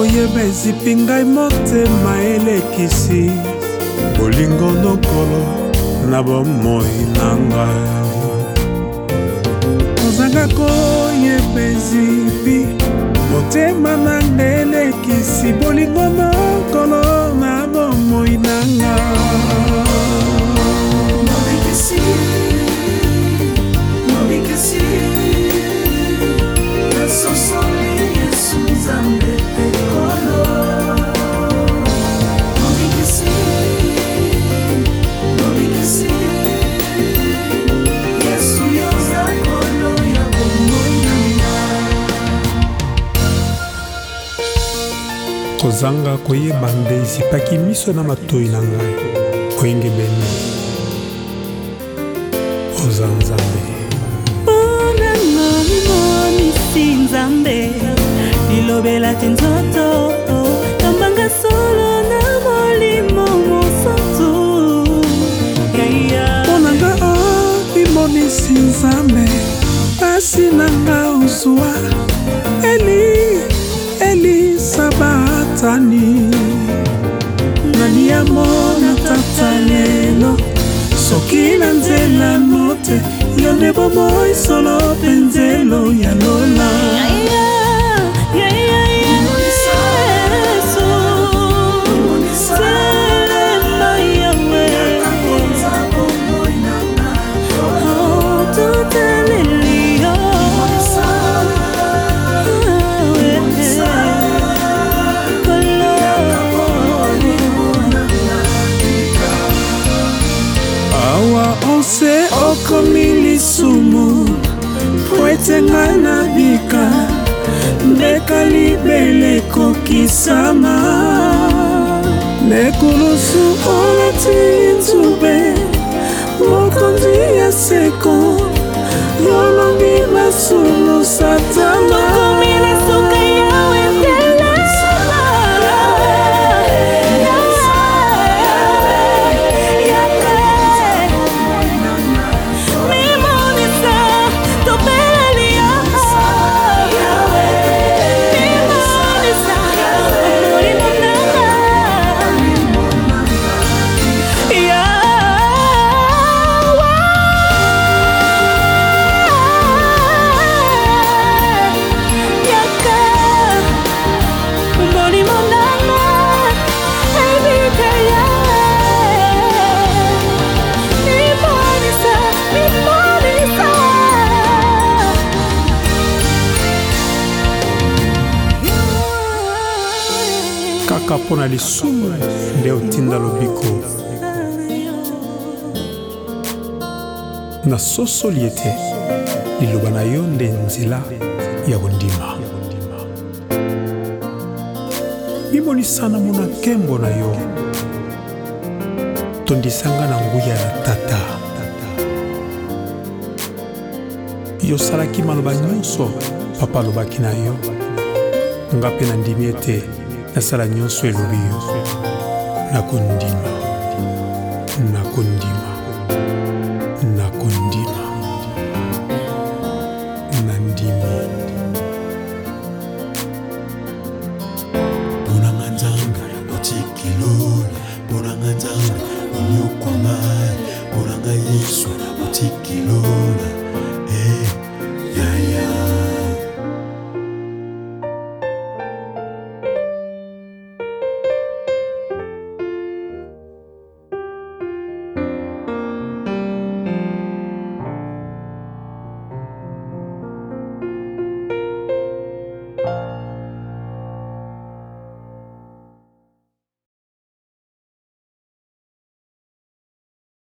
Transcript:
koyeba ezipi ngai motema elekisi bolingo nokolo na bomoi na ngai. Kozanga koyeba ezipi motema na ngai elekisi bolingo nokolo na bomoi na ngai. Kozanga koyeba nde ezipaki miso na matoi na ngai koyengebeni oza Nzambe. Mpona monisi Nzambe lilobela te nzoto tambanga solo na molimo mosantu. Mpona nga limonisi Nzambe pasi na nga uzwa Eli sabatani nani ya mona tata lelo soki na nzela mote yo nde bomoi solo penzelo ya lola. Se okomili sumu poete ngai na bika ndeka libele kokisama nekulusu olati nzube mokonzi ya seko yolongi masulu satana kaka pona lisumu nde otinda lobiko na sosoli ete liloba na yo nde nzela ya kondima. Bimonisana mona nkembo na yo tondisanga na nguya ya tata yo salaki maloba nyonso papa alobaki na yo nga mpe nandimi ete nasala nyonso elobi yo nakondima nakondima nakondima nandimi Bonanga Nzambe otikilola Bonanga Nzambe onyokwama Bonanga Yesu otikilola